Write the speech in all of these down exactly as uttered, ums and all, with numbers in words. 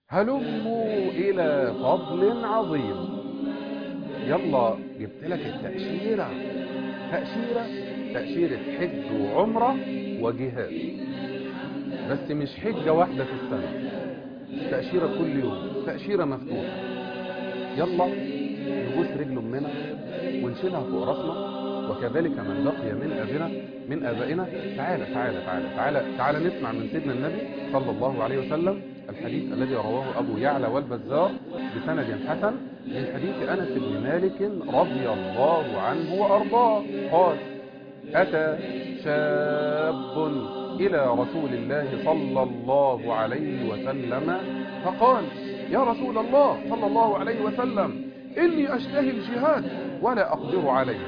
هلموا إلى فضل عظيم. يلا جبت لك التأشيرة، تأشيرة تأشيرة حج وعمرة وجهاد، بس مش حجة واحدة في السنة، تأشيرة كل يوم، تأشيرة مفتوحة. يلا نبوس رجل أمنا ونشيلها فوق راسنا، وكذلك من بقي من أبنا من آبائنا. تعالى تعالى تعالى تعالى تعالى نسمع من سيدنا النبي صلى الله عليه وسلم الحديث الذي رواه أبو يعلى والبزار بسند حسن من حديث أنس بن مالك رضي الله عنه وأرضاه قال: أتى شاب إلى رسول الله صلى الله عليه وسلم فقال: يا رسول الله صلى الله عليه وسلم، إني أشتهي الجهاد ولا أقدر عليه.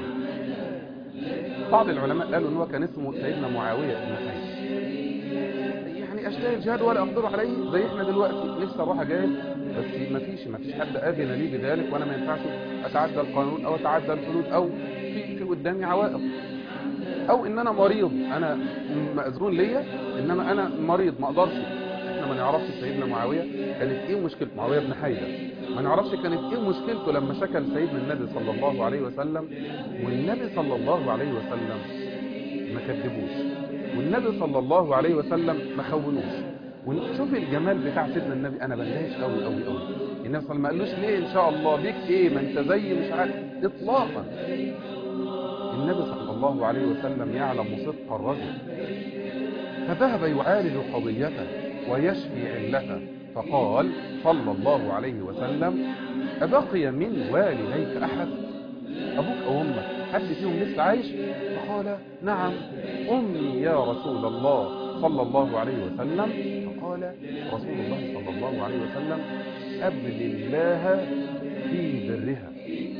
بعض العلماء قالوا أنه كان اسمه سيدنا معاوية بن حيث، يعني أشتهي الجهاد ولا أقدر عليه زي إحنا دلوقتي نفسي أروح أجاهد بس ما فيش ما فيش حد أذن لي بذلك، وأنا ما ينفعش أتعدى القانون أو أتعدى الحدود، أو في في قدامي عوائق، او ان انا مريض، انا مأذون ليا انما انا مريض ما اقدرش. احنا ما نعرفش سيدنا معاوية كانت ايه مشكلته، معاوية بن حيدة ما نعرفش كانت ايه مشكلته لما شكى لسيدنا النبي صلى الله عليه وسلم، والنبي صلى الله عليه وسلم ما كذبوش، والنبي صلى الله عليه وسلم ما خونوش. ونشوف الجمال بتاع سيدنا النبي، انا بندهش قوي قوي قوي. النبي صلى الله عليه وسلم ما قالوش ليه ان شاء الله بيك ايه، ما انت زي مش عارف اطلاقا. النبي صلى الله عليه وسلم يعلم صدق الرجل، فذهب يعالج قضيته ويشفي علته، فقال صلى الله عليه وسلم: أبقي من والديك أحد؟ أبوك أو أمك حد فيهم لسه عايش؟ فقال: نعم أمي يا رسول الله صلى الله عليه وسلم. فقال رسول الله صلى الله عليه وسلم: أبل الله في برها،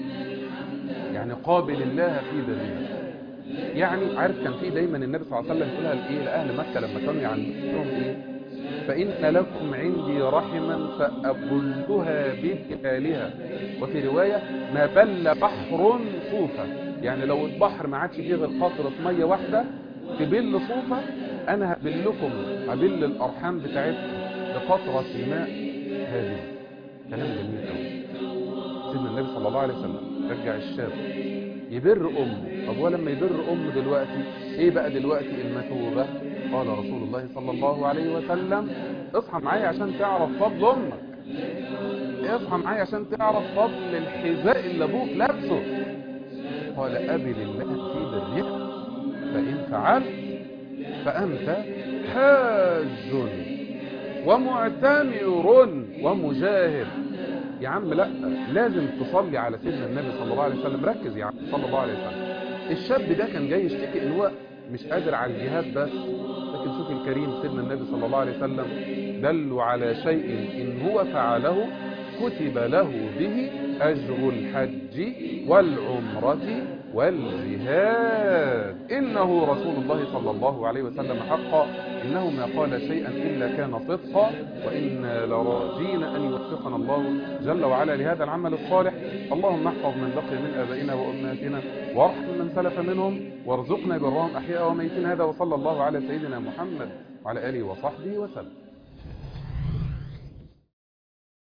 يعني قابل الله في برها. يعني عارف كان في دايما النبي صلى الله عليه وسلم يقولها لايه لاهل مكه لما كانوا يعندهم ايه: فان لكم عندي رحما فابلها بجبالها، وفي روايه ما بل بحر صوفه، يعني لو البحر ما عادش فيه غير قطره ميه واحده تبل صوفه، انا هبلكم هبل الارحام بتاعتكم بقطره الماء هذه. كلام جميل قوي. سيدنا النبي صلى الله عليه وسلم رجع الشاب يبر امه. طب هو لما يبر امه دلوقتي ايه بقى دلوقتي المثوبه؟ قال رسول الله صلى الله عليه وسلم: اصحى معايا عشان تعرف فضل امك، اصحى معايا عشان تعرف فضل الحذاء اللي ابوك لابسه. قال: ابل الله في برها، فان فعلت فانت حاج ومعتمر ومجاهد. يا عم لا، لازم تصلي على سيدنا النبي صلى الله عليه وسلم. ركز يا عم، صلى الله عليه وسلم. الشاب ده كان جاي يشتكي ان هو مش قادر على الجهاد بس، لكن شوف الكريم سيدنا النبي صلى الله عليه وسلم دلوا على شيء ان هو فعله كتب له به اجر الحج والعمرة والجهاد. انه رسول الله صلى الله عليه وسلم حقا، انه ما قال شيئا الا كان صدقا، وانا لراجين ان يوفقنا الله جل وعلا لهذا العمل الصالح. اللهم احفظ من بقي من ابائنا وامهاتنا، وارحم من سلف منهم، وارزقنا برهم احياء وميتين. هذا وصلى الله على سيدنا محمد وعلى اله وصحبه وسلم.